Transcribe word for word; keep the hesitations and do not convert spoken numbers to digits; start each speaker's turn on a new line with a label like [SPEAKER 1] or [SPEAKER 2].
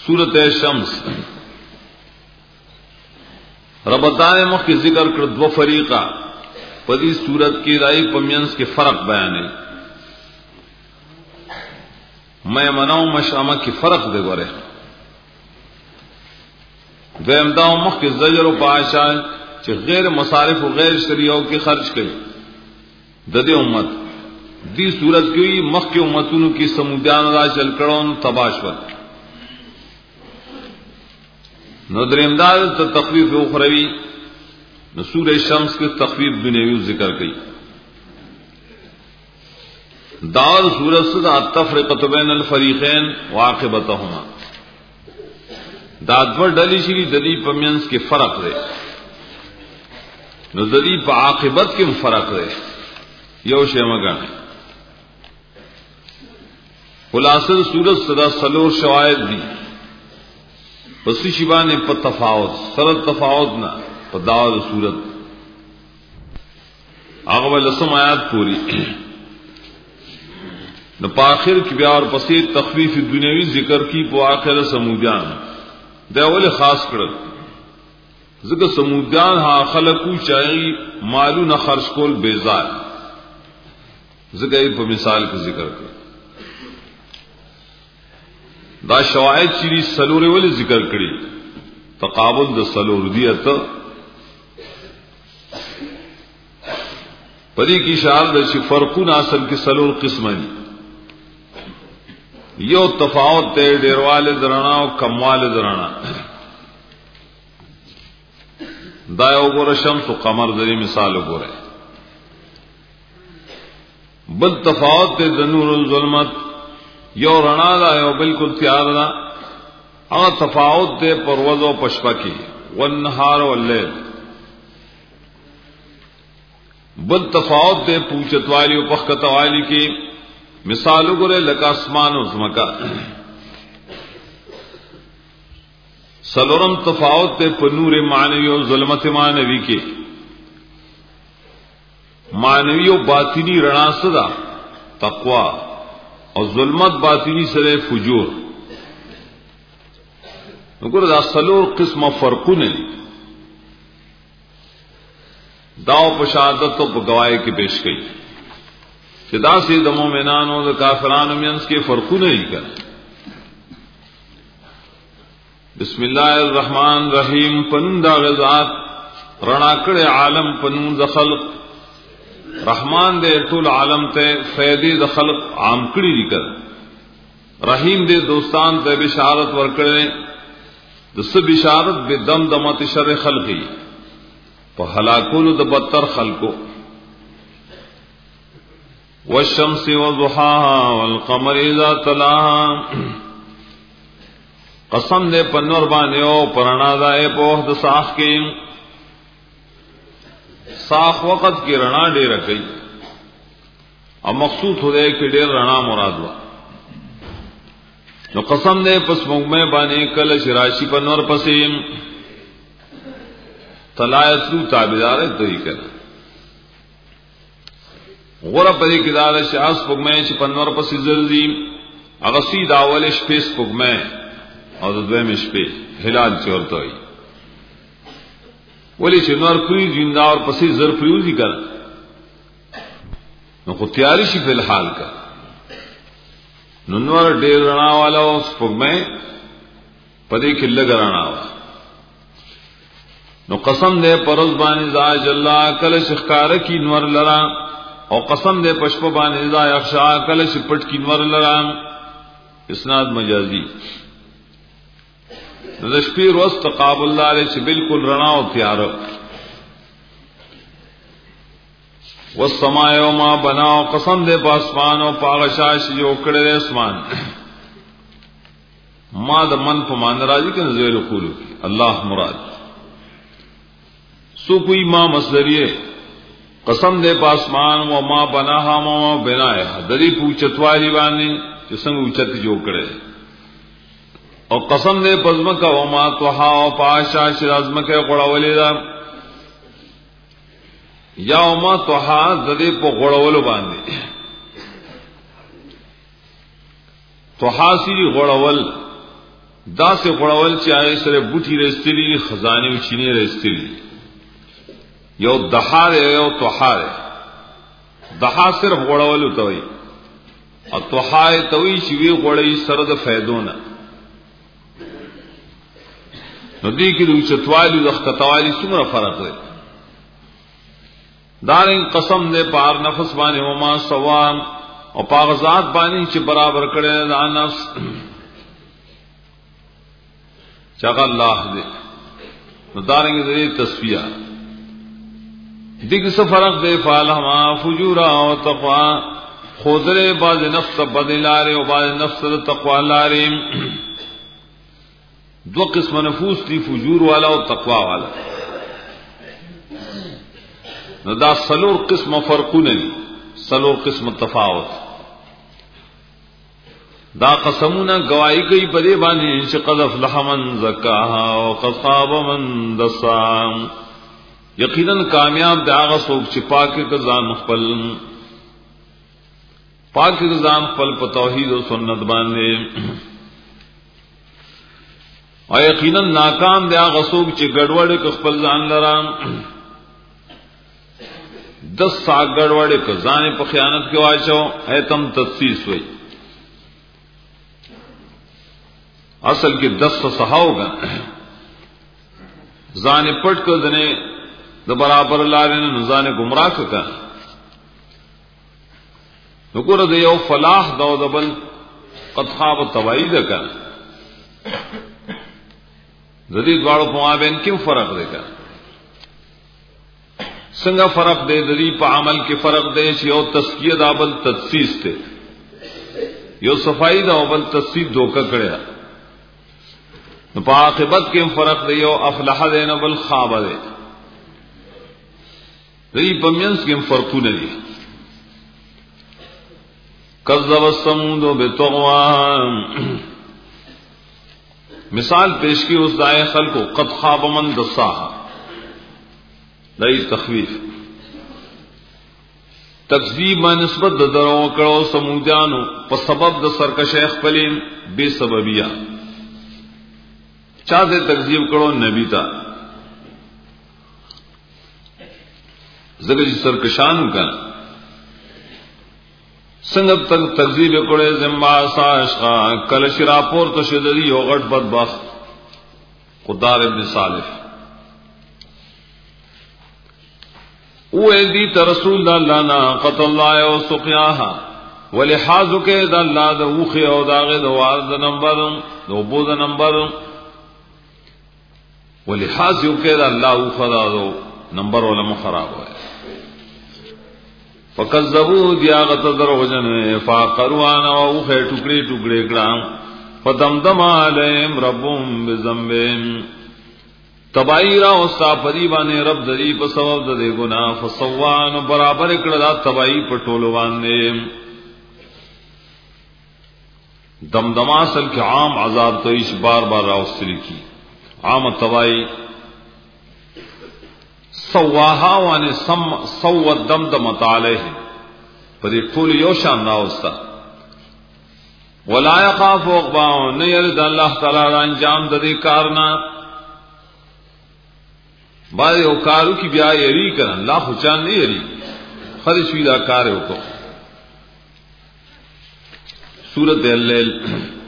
[SPEAKER 1] सूरत शम्स रबताने मुख के जिक्र कर दो फरीका पदी सूरत की राई पमियंस के फर्क बयान है। मैं मनाऊ मशामा की फर्क दे गोरे वेमदाओ मुख के जजर व पाशा चे गैर मसारिफ व गैर शरियाओं के खर्च करी ददे उम्मत दी सूरत की मुख के उम्मतों की समुदान रा चल करोन तबाशवत नदर इमदाद तो तखफीफ उखरवी न सूरह शम्स के तखफीफ दुनियावी जिक्र की दार सूरत से तफरीक़त बैन अल फरीक़ैन व आक़िबतहुमा दादवर डली श्री ददी पमियंस के फर्क रहे न ददी प आक़िबत के फर्क रहे यो शेमगण खुलासर सूरत सदा सलोर शवायद दी पसी शिबा ने प तफावत सरल तफावत ना प दावर सूरत आगवा लसम आयात पूरी न पाखिर की ब्या और पसी तखफीफ दुनियावी जिक्र की पो आखिर समुदान देवल खास कर जिक्र समुदान हा खलकू चाही मालू न खर्च कोल बेजार जिक्र पर मिसाल का जिक्र कर दा शवायद चीरी सलोरे वाले जिक्र करी तकाबुल द सलोर दिया तो परी की शाल दशी फर्कून आसल की सलोर किस्मनी यो तफावत ते डेरवाले दराना और कमवाले दराना दायो गोरे शम्स व कमर दरी मिसाल गोरे बल तफावत ते दनूर जुल्मत यो रणा दा यो बिल्कुल तैयार ना अगर तफावत दे परवज व पशपा की वन्नहार वल्लैल बल तफावत दे पूछत वाली व पखकत वाली की मिसाल गुरे लका आसमान उजमका सलोरम तफावत दे पनूर मानवी और जुल्मत मानवी के मानवी और बातिनी रणा सदा तकवा और जुल्मत बातिनी सरे फुजूर सलोर किस्म फर्कू ने दाव पशादत तो गवाए की पेश गई चिदा से दमो मैनानो द काफिरान मियंस के फर्कू नहीं कर बिस्मिल्लाहिर्रहमान रहीम पनुंदा गजात रणाकड़े आलम पनून द खल्क रहमान दे टुल आलम ते फैदी द खल्क आमकड़ी कर रहीम दे दोस्तान ते बिशारत वरकड़े दस बिशारत बे दम दमत शर खल्की प हलाकुल द बदतर खल्को वशम्स वज़ुहाहा वल्क़मर इज़ा तलाहा कसम दे पन्नर बाने ओ परना दाए पोह द साख के साख वक़्त की रणा डे रखई अब मकसूद हो दे कि डेर रणा मुराद हुआ नो कसम दे पस मुगमे बाने कल शिराशी पन्नर पसीम तलायतू ताबेदार तो ही कर गोरा परी किदार शास पुगमे पन्नर पसी जल्दी अगसी दावल स्पेस पुगमे और द्वे में स्पे हिलाल चोरतो ही बोली चिन्नर फ्री जिंदा और पसी जर फ्यूजी कर नो को तैयारी सी फिलहाल कर नुनवर डेर रणा वाला उस पुगमे पदी खिल्ले रणा वाला नो कसम दे परस बानी जा जल्ला कल शिकार की नवर लड़ा और कसम दे पशप बानी जा अक्षा कल शिपट की नवर लड़ा इसनाद मजाजी नशपी रोज तकाबुल्लाह से बिल्कुल रणा और तैयार वो समायो मां बनाओ कसम दे पासमान और पागशाश जो उकड़े आसमान मां द मन फमान राजी के नजर खूलू अल्लाह मुराद सो कोई मां मसदरिये कसम दे पासमान वो मां बना हा मां बनाया दरी पूछतवारी बानी जिसंग उचत जो करे और कसम दे पजम का वो मां तो हा पाशा शिराजम के गोड़ावलीदा या उमा तो हा ददे पो गोड़ावलो बांधे तो हासी गोड़ावल دا سے غړول چې هغه سره بوټي رستلی خزانه او چینه رستلی یو دحار یو توحار دحا صرف غړول ته وي او توحای ته وي چې وی غړی سره د فائدونه نو دې کې د چتوالي د ختوالي څومره فرق دی دارین قسم دے پار نفس باندې وما سوا او پاغزات باندې چې برابر کړي دا نفس چاغ الله دې نو دارین دې تصفیه دغه څه فرق دی فالهما فجورا او تقوا خودره باز نفس بدلاره او باز نفس تقوا لاره دو قسم نفوس دی فجور والا او تقوا والا نو دا سلور قسم فرقونه دي سلور قسم تفاوت دا قسمونه گواہی کوي په دې باندې چې قد افلح من زکاها او قد خاب من دسام یقینا کامیاب دا هغه څوک چې پاکه ځان خپل پاکه ځان خپل په توحید او سنت باندې او یقینا ناکام دا هغه څوک چې ګډوډ خپل ځان لرام دس سا گڑوڑے کو زانے پا خیانت کے واچو ایتم تدسیس ہوئی اصل کی دس سا سہاو گا زانے پٹ کو دنے دا برابر لارے نے زانے گمراہ کا نکور دا یو فلاح دو دبل قد خواب تبائی دا کا زدید وارو پوابین کیوں فرق دے کا څنګه فرق دی د دې په عمل کې فرق دی چې یو تزکیه دا بل تدسیس ته یو صفائی دا بل تدسیس دوکه کړی نو په عاقبت کې فرق دی یو افلح دی نه بل خاب دی د دې په منځ کې فرقونه دي کذب ثمود بتغوا مثال پیش کی اس دای خلقو قد خاب من دساها دای تخویف تکذیب ما نسبت د درو کړو سمودانو په سبب د سرکشه خپلین بے سببیه چا دې تکذیب کړو نبی تا زګی سرکشانو کا څنګه تک تکذیب کړو زما ساشا کل شرا پور تو شدری یو غټ بدبخت خدار ابن صالح او دی رسول اللہ نا قط اللہ او سقیاها ولحاظ کے د اللہ د اوخه او داغه د وار د نمبر دو بو د نمبر ولحاظ یو کے د اللہ اوخه دا نمبر ولا خراب ہے فکذبوا دیاغت دروجن فاقروا او اوخه ټوکړي ټوکړي کړه فدمدم علیهم ربهم بذنبهم تبائی را استا پدی بانے رب دری پا سبب دے گناہ فسوان برابر اکڑا تبائی پر ٹولو بانے دمدما اصل کے عام عذاب تو اس بار بار راوستری کی عام تبائی سواہا وانے سوت دمدمت علیہ پدی ٹول یوشان راوستا ولا یقاف اقباؤں نیرد اللہ تعالی انجام دے کارنا بعد او کارو کی بیا یری کرن لا خوچان نہیں یری خرش ویدہ کار ہے کو سورت اللیل